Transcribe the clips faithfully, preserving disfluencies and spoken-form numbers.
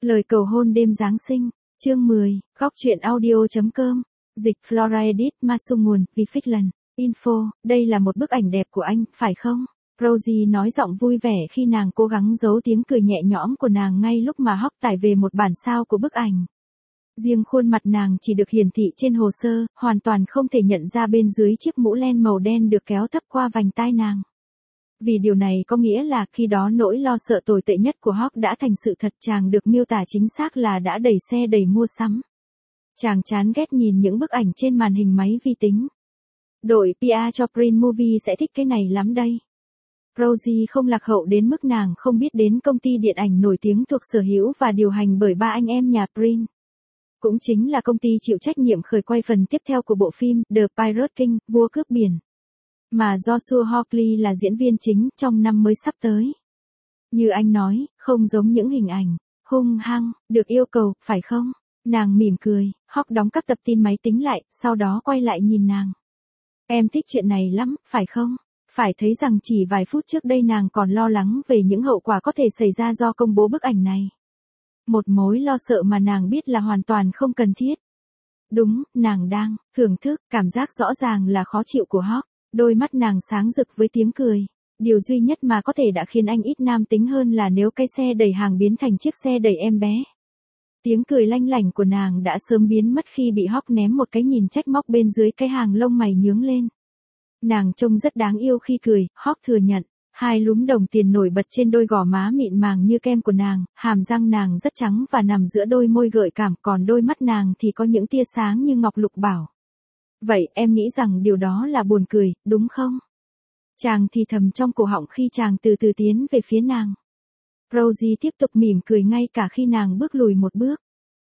Lời cầu hôn đêm Giáng sinh, chương mười, góc truyện audio.com, dịch Flora Edit Masu nguồn, vì Ficlan, info, đây là một bức ảnh đẹp của anh, phải không? Rosie nói giọng vui vẻ khi nàng cố gắng giấu tiếng cười nhẹ nhõm của nàng ngay lúc mà Hawk tải về một bản sao của bức ảnh. Riêng khuôn mặt nàng chỉ được hiển thị trên hồ sơ, hoàn toàn không thể nhận ra bên dưới chiếc mũ len màu đen được kéo thấp qua vành tai nàng. Vì điều này có nghĩa là khi đó nỗi lo sợ tồi tệ nhất của Hawk đã thành sự thật, chàng được miêu tả chính xác là đã đẩy xe đầy mua sắm. Chàng chán ghét nhìn những bức ảnh trên màn hình máy vi tính. Đội pê e cho Print Movie sẽ thích cái này lắm đây. Rosie không lạc hậu đến mức nàng không biết đến công ty điện ảnh nổi tiếng thuộc sở hữu và điều hành bởi ba anh em nhà Print. Cũng chính là công ty chịu trách nhiệm khởi quay phần tiếp theo của bộ phim The Pirate King, Vua Cướp Biển, mà Joshua Hawley là diễn viên chính trong năm mới sắp tới. Như anh nói, không giống những hình ảnh hung hăng được yêu cầu, phải không? Nàng mỉm cười. Hawk đóng các tập tin máy tính lại, sau đó quay lại nhìn nàng. Em thích chuyện này lắm, phải không? Phải thấy rằng chỉ vài phút trước đây nàng còn lo lắng về những hậu quả có thể xảy ra do công bố bức ảnh này. Một mối lo sợ mà nàng biết là hoàn toàn không cần thiết. Đúng, nàng đang thưởng thức cảm giác rõ ràng là khó chịu của Hawk. Đôi mắt nàng sáng rực với tiếng cười. Điều duy nhất mà có thể đã khiến anh ít nam tính hơn là nếu cái xe đẩy hàng biến thành chiếc xe đẩy em bé. Tiếng cười lanh lảnh của nàng đã sớm biến mất khi bị Hawk ném một cái nhìn trách móc bên dưới cái hàng lông mày nhướng lên. Nàng trông rất đáng yêu khi cười, Hawk thừa nhận. Hai lúm đồng tiền nổi bật trên đôi gò má mịn màng như kem của nàng, hàm răng nàng rất trắng và nằm giữa đôi môi gợi cảm, còn đôi mắt nàng thì có những tia sáng như ngọc lục bảo. Vậy em nghĩ rằng điều đó là buồn cười, đúng không? Chàng thì thầm trong cổ họng khi chàng từ từ tiến về phía nàng. Rosie tiếp tục mỉm cười ngay cả khi nàng bước lùi một bước.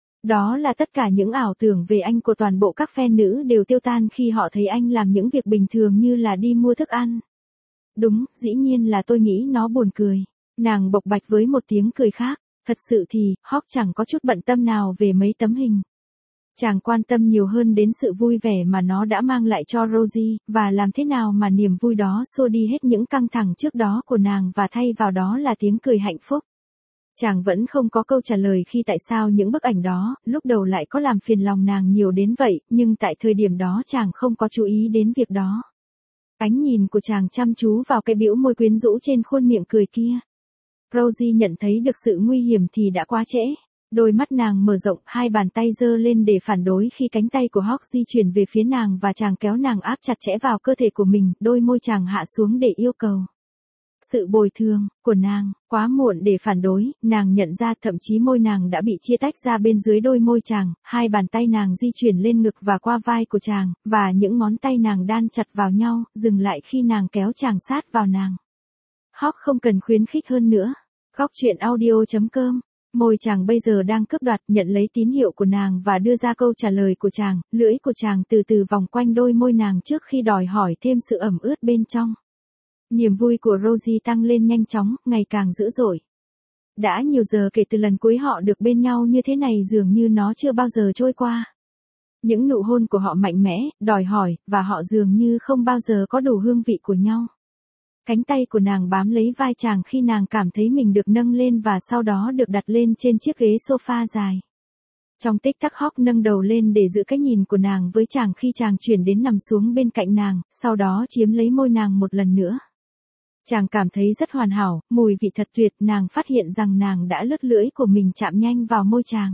Đó là tất cả những ảo tưởng về anh của toàn bộ các fan nữ đều tiêu tan khi họ thấy anh làm những việc bình thường như là đi mua thức ăn. Đúng, dĩ nhiên là tôi nghĩ nó buồn cười. Nàng bộc bạch với một tiếng cười khác. Thật sự thì, Hawk chẳng có chút bận tâm nào về mấy tấm hình. Chàng quan tâm nhiều hơn đến sự vui vẻ mà nó đã mang lại cho Rosie, và làm thế nào mà niềm vui đó xua đi hết những căng thẳng trước đó của nàng và thay vào đó là tiếng cười hạnh phúc. Chàng vẫn không có câu trả lời khi tại sao những bức ảnh đó, lúc đầu lại có làm phiền lòng nàng nhiều đến vậy, nhưng tại thời điểm đó chàng không có chú ý đến việc đó. Ánh nhìn của chàng chăm chú vào cái bĩu môi quyến rũ trên khuôn miệng cười kia. Rosie nhận thấy được sự nguy hiểm thì đã quá trễ. Đôi mắt nàng mở rộng, hai bàn tay giơ lên để phản đối khi cánh tay của Hawk di chuyển về phía nàng và chàng kéo nàng áp chặt chẽ vào cơ thể của mình, đôi môi chàng hạ xuống để yêu cầu. Sự bồi thường của nàng, quá muộn để phản đối, nàng nhận ra thậm chí môi nàng đã bị chia tách ra bên dưới đôi môi chàng, hai bàn tay nàng di chuyển lên ngực và qua vai của chàng, và những ngón tay nàng đan chặt vào nhau, dừng lại khi nàng kéo chàng sát vào nàng. Hawk không cần khuyến khích hơn nữa. Góc truyện audio.com. Môi chàng bây giờ đang cướp đoạt, nhận lấy tín hiệu của nàng và đưa ra câu trả lời của chàng, lưỡi của chàng từ từ vòng quanh đôi môi nàng trước khi đòi hỏi thêm sự ẩm ướt bên trong. Niềm vui của Rosie tăng lên nhanh chóng, ngày càng dữ dội. Đã nhiều giờ kể từ lần cuối họ được bên nhau như thế này, dường như nó chưa bao giờ trôi qua. Những nụ hôn của họ mạnh mẽ, đòi hỏi, và họ dường như không bao giờ có đủ hương vị của nhau. Cánh tay của nàng bám lấy vai chàng khi nàng cảm thấy mình được nâng lên và sau đó được đặt lên trên chiếc ghế sofa dài. Trong tích tắc Hawk nâng đầu lên để giữ cái nhìn của nàng với chàng khi chàng chuyển đến nằm xuống bên cạnh nàng, sau đó chiếm lấy môi nàng một lần nữa. Chàng cảm thấy rất hoàn hảo, mùi vị thật tuyệt, nàng phát hiện rằng nàng đã lướt lưỡi của mình chạm nhanh vào môi chàng.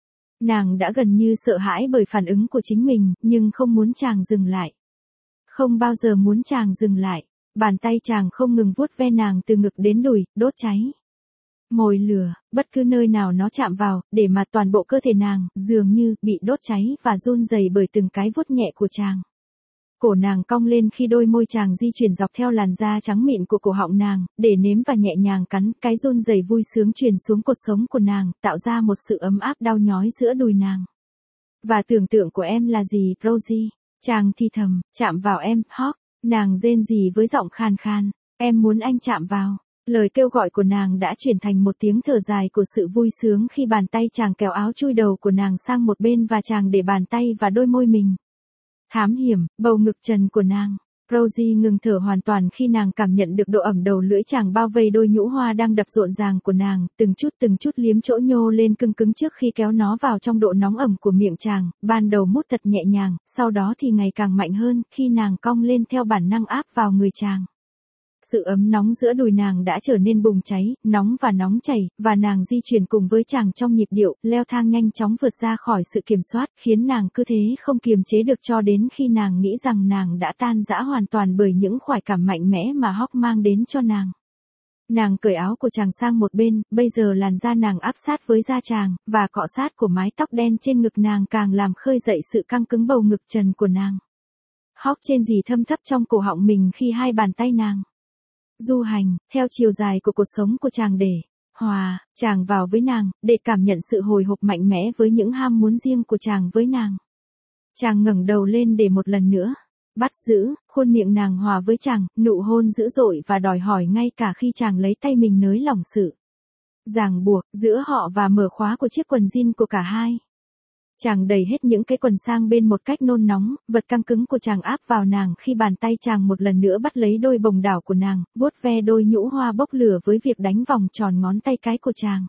Nàng đã gần như sợ hãi bởi phản ứng của chính mình, nhưng không muốn chàng dừng lại. Không bao giờ muốn chàng dừng lại. Bàn tay chàng không ngừng vuốt ve nàng từ ngực đến đùi, đốt cháy. Mồi lửa, bất cứ nơi nào nó chạm vào, để mà toàn bộ cơ thể nàng, dường như, bị đốt cháy và run rẩy bởi từng cái vuốt nhẹ của chàng. Cổ nàng cong lên khi đôi môi chàng di chuyển dọc theo làn da trắng mịn của cổ họng nàng, để nếm và nhẹ nhàng cắn, cái run rẩy vui sướng truyền xuống cột sống của nàng, tạo ra một sự ấm áp đau nhói giữa đùi nàng. Và tưởng tượng của em là gì, Rosie? Chàng thì thầm, chạm vào em, Hawk. Nàng rên rỉ với giọng khan khan, em muốn anh chạm vào. Lời kêu gọi của nàng đã chuyển thành một tiếng thở dài của sự vui sướng khi bàn tay chàng kéo áo chui đầu của nàng sang một bên và chàng để bàn tay và đôi môi mình. Thám hiểm, bầu ngực trần của nàng. Rosie ngừng thở hoàn toàn khi nàng cảm nhận được độ ẩm đầu lưỡi chàng bao vây đôi nhũ hoa đang đập rộn ràng của nàng, từng chút từng chút liếm chỗ nhô lên cưng cứng trước khi kéo nó vào trong độ nóng ẩm của miệng chàng, ban đầu mút thật nhẹ nhàng, sau đó thì ngày càng mạnh hơn khi nàng cong lên theo bản năng áp vào người chàng. Sự ấm nóng giữa đùi nàng đã trở nên bùng cháy, nóng và nóng chảy, và nàng di chuyển cùng với chàng trong nhịp điệu, leo thang nhanh chóng vượt ra khỏi sự kiểm soát, khiến nàng cứ thế không kiềm chế được cho đến khi nàng nghĩ rằng nàng đã tan rã hoàn toàn bởi những khoái cảm mạnh mẽ mà Hawk mang đến cho nàng. Nàng cởi áo của chàng sang một bên, bây giờ làn da nàng áp sát với da chàng, và cọ sát của mái tóc đen trên ngực nàng càng làm khơi dậy sự căng cứng bầu ngực trần của nàng. Hawk trên gì thâm thấp trong cổ họng mình khi hai bàn tay nàng du hành, theo chiều dài của cuộc sống của chàng để hòa, chàng vào với nàng, để cảm nhận sự hồi hộp mạnh mẽ với những ham muốn riêng của chàng với nàng. Chàng ngẩng đầu lên để một lần nữa bắt giữ, khuôn miệng nàng hòa với chàng, nụ hôn dữ dội và đòi hỏi ngay cả khi chàng lấy tay mình nới lỏng sự ràng buộc giữa họ và mở khóa của chiếc quần jean của cả hai. Chàng đẩy hết những cái quần sang bên một cách nôn nóng, vật căng cứng của chàng áp vào nàng khi bàn tay chàng một lần nữa bắt lấy đôi bồng đảo của nàng, vuốt ve đôi nhũ hoa bốc lửa với việc đánh vòng tròn ngón tay cái của chàng.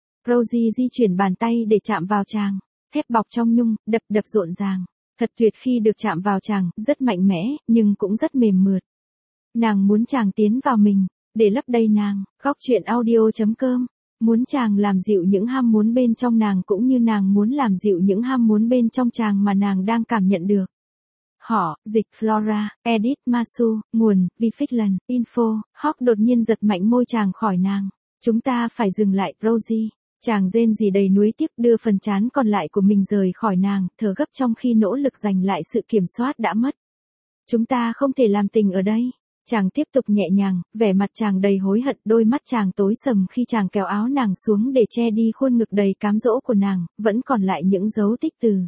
Rosie di chuyển bàn tay để chạm vào chàng, thép bọc trong nhung, đập đập rộn ràng. Thật tuyệt khi được chạm vào chàng, rất mạnh mẽ, nhưng cũng rất mềm mượt. Nàng muốn chàng tiến vào mình, để lấp đầy nàng. Góc truyện audio chấm com muốn chàng làm dịu những ham muốn bên trong nàng cũng như nàng muốn làm dịu những ham muốn bên trong chàng mà nàng đang cảm nhận được. Họ, dịch Flora, edit Masu, nguồn, Vifitland, info, Hawk đột nhiên giật mạnh môi chàng khỏi nàng. Chúng ta phải dừng lại, Rosie. Chàng rên rỉ đầy nuối tiếc đưa phần trán còn lại của mình rời khỏi nàng, thở gấp trong khi nỗ lực giành lại sự kiểm soát đã mất. Chúng ta không thể làm tình ở đây. Chàng tiếp tục nhẹ nhàng, vẻ mặt chàng đầy hối hận, đôi mắt chàng tối sầm khi chàng kéo áo nàng xuống để che đi khuôn ngực đầy cám dỗ của nàng, vẫn còn lại những dấu tích từ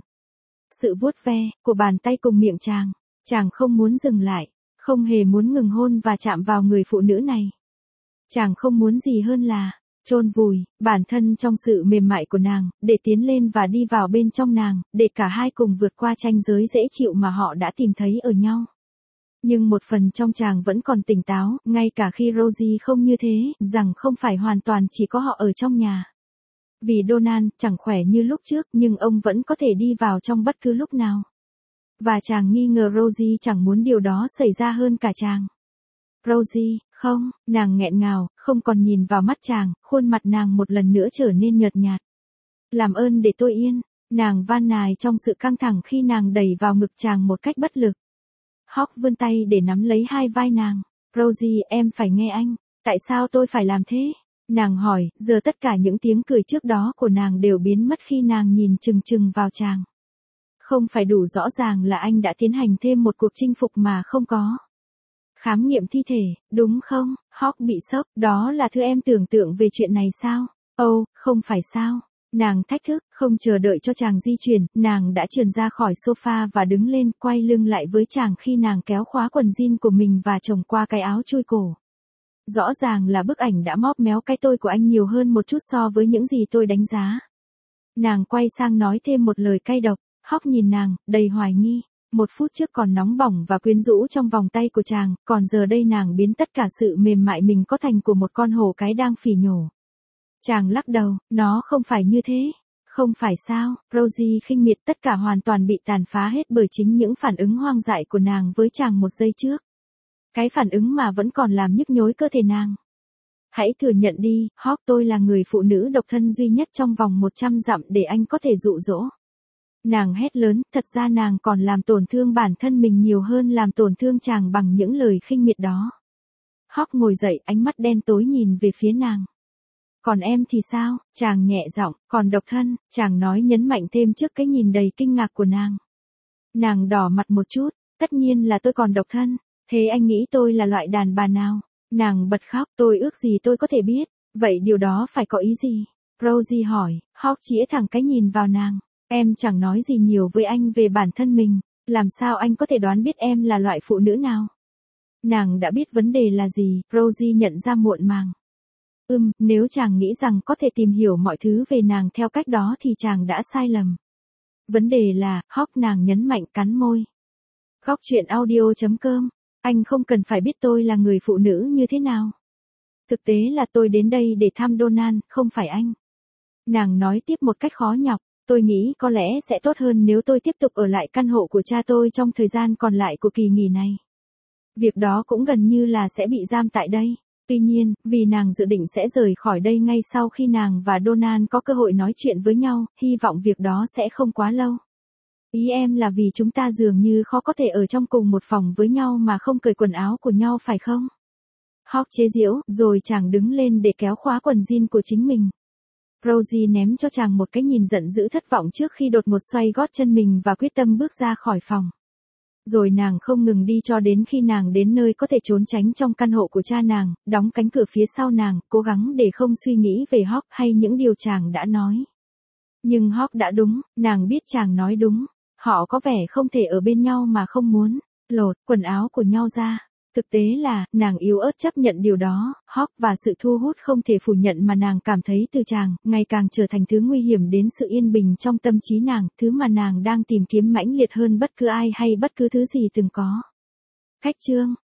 sự vuốt ve của bàn tay cùng miệng chàng. Chàng không muốn dừng lại, không hề muốn ngừng hôn và chạm vào người phụ nữ này. Chàng không muốn gì hơn là chôn vùi bản thân trong sự mềm mại của nàng, để tiến lên và đi vào bên trong nàng, để cả hai cùng vượt qua ranh giới dễ chịu mà họ đã tìm thấy ở nhau. Nhưng một phần trong chàng vẫn còn tỉnh táo, ngay cả khi Rosie không như thế, rằng không phải hoàn toàn chỉ có họ ở trong nhà. Vì Donald chẳng khỏe như lúc trước, nhưng ông vẫn có thể đi vào trong bất cứ lúc nào. Và chàng nghi ngờ Rosie chẳng muốn điều đó xảy ra hơn cả chàng. Rosie, không, nàng nghẹn ngào, không còn nhìn vào mắt chàng, khuôn mặt nàng một lần nữa trở nên nhợt nhạt. Làm ơn để tôi yên, nàng van nài trong sự căng thẳng khi nàng đẩy vào ngực chàng một cách bất lực. Hawk vươn tay để nắm lấy hai vai nàng. Rosie, em phải nghe anh. Tại sao tôi phải làm thế? Nàng hỏi, giờ tất cả những tiếng cười trước đó của nàng đều biến mất khi nàng nhìn chừng chừng vào chàng. Không phải đủ rõ ràng là anh đã tiến hành thêm một cuộc chinh phục mà không có khám nghiệm thi thể, đúng không? Hawk bị sốc, đó là thứ em tưởng tượng về chuyện này sao? Ồ, oh, không phải sao? Nàng thách thức, không chờ đợi cho chàng di chuyển, nàng đã trườn ra khỏi sofa và đứng lên, quay lưng lại với chàng khi nàng kéo khóa quần jean của mình và chồng qua cái áo chui cổ. Rõ ràng là bức ảnh đã móp méo cái tôi của anh nhiều hơn một chút so với những gì tôi đánh giá. Nàng quay sang nói thêm một lời cay độc. Hawk nhìn nàng, đầy hoài nghi. Một phút trước còn nóng bỏng và quyến rũ trong vòng tay của chàng, còn giờ đây nàng biến tất cả sự mềm mại mình có thành của một con hổ cái đang phỉ nhổ. Chàng lắc đầu, nó không phải như thế. Không phải sao? Rosie khinh miệt, tất cả hoàn toàn bị tàn phá hết bởi chính những phản ứng hoang dại của nàng với chàng một giây trước. Cái phản ứng mà vẫn còn làm nhức nhối cơ thể nàng. Hãy thừa nhận đi, Hawk, tôi là người phụ nữ độc thân duy nhất trong vòng một trăm dặm để anh có thể dụ dỗ. Nàng hét lớn, thật ra nàng còn làm tổn thương bản thân mình nhiều hơn làm tổn thương chàng bằng những lời khinh miệt đó. Hawk ngồi dậy, ánh mắt đen tối nhìn về phía nàng. Còn em thì sao? Chàng nhẹ giọng, còn độc thân, chàng nói nhấn mạnh thêm trước cái nhìn đầy kinh ngạc của nàng. Nàng đỏ mặt một chút, tất nhiên là tôi còn độc thân, thế anh nghĩ tôi là loại đàn bà nào? Nàng bật khóc, tôi ước gì tôi có thể biết, vậy điều đó phải có ý gì? Rosie hỏi, Hawk chĩa thẳng cái nhìn vào nàng. Em chẳng nói gì nhiều với anh về bản thân mình, làm sao anh có thể đoán biết em là loại phụ nữ nào? Nàng đã biết vấn đề là gì, Rosie nhận ra muộn màng. Ừm, nếu chàng nghĩ rằng có thể tìm hiểu mọi thứ về nàng theo cách đó thì chàng đã sai lầm. Vấn đề là, Hawk, nàng nhấn mạnh, cắn môi. Góc truyện audio chấm com Anh không cần phải biết tôi là người phụ nữ như thế nào. Thực tế là tôi đến đây để thăm Donald, không phải anh. Nàng nói tiếp một cách khó nhọc, tôi nghĩ có lẽ sẽ tốt hơn nếu tôi tiếp tục ở lại căn hộ của cha tôi trong thời gian còn lại của kỳ nghỉ này. Việc đó cũng gần như là sẽ bị giam tại đây. Tuy nhiên, vì nàng dự định sẽ rời khỏi đây ngay sau khi nàng và Donald có cơ hội nói chuyện với nhau, hy vọng việc đó sẽ không quá lâu. Ý em là vì chúng ta dường như khó có thể ở trong cùng một phòng với nhau mà không cởi quần áo của nhau phải không? Hawk chế giễu, rồi chàng đứng lên để kéo khóa quần jean của chính mình. Rosie ném cho chàng một cái nhìn giận dữ thất vọng trước khi đột ngột xoay gót chân mình và quyết tâm bước ra khỏi phòng. Rồi nàng không ngừng đi cho đến khi nàng đến nơi có thể trốn tránh trong căn hộ của cha nàng, đóng cánh cửa phía sau nàng, cố gắng để không suy nghĩ về Hawk hay những điều chàng đã nói. Nhưng Hawk đã đúng, nàng biết chàng nói đúng. Họ có vẻ không thể ở bên nhau mà không muốn lột quần áo của nhau ra. Thực tế là, nàng yếu ớt chấp nhận điều đó, Hawk và sự thu hút không thể phủ nhận mà nàng cảm thấy từ chàng, ngày càng trở thành thứ nguy hiểm đến sự yên bình trong tâm trí nàng, thứ mà nàng đang tìm kiếm mãnh liệt hơn bất cứ ai hay bất cứ thứ gì từng có. Khách chương